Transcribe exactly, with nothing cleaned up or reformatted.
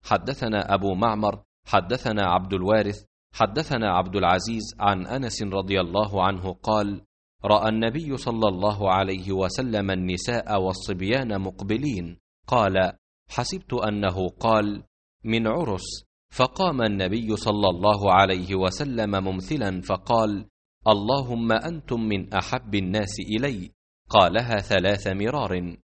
حدثنا أبو معمر حدثنا عبد الوارث حدثنا عبد العزيز عن أنس رضي الله عنه قال: رأى النبي صلى الله عليه وسلم النساء والصبيان مقبلين، قال: حسبت أنه قال: من عرس، فقام النبي صلى الله عليه وسلم ممثلا فقال: اللهم أنتم من أحب الناس إلي، قالها ثلاث مرار.